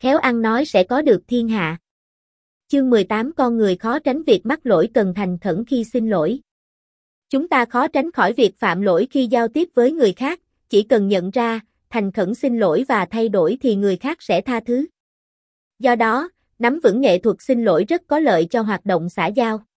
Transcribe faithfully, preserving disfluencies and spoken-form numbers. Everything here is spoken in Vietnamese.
khéo ăn nói sẽ có được thiên hạ. Chương mười tám Con người khó tránh việc mắc lỗi, cần thành khẩn khi xin lỗi. Chúng ta khó tránh khỏi việc phạm lỗi khi giao tiếp với người khác, chỉ cần nhận ra, thành khẩn xin lỗi và thay đổi thì người khác sẽ tha thứ. Do đó, nắm vững nghệ thuật xin lỗi rất có lợi cho hoạt động xã giao.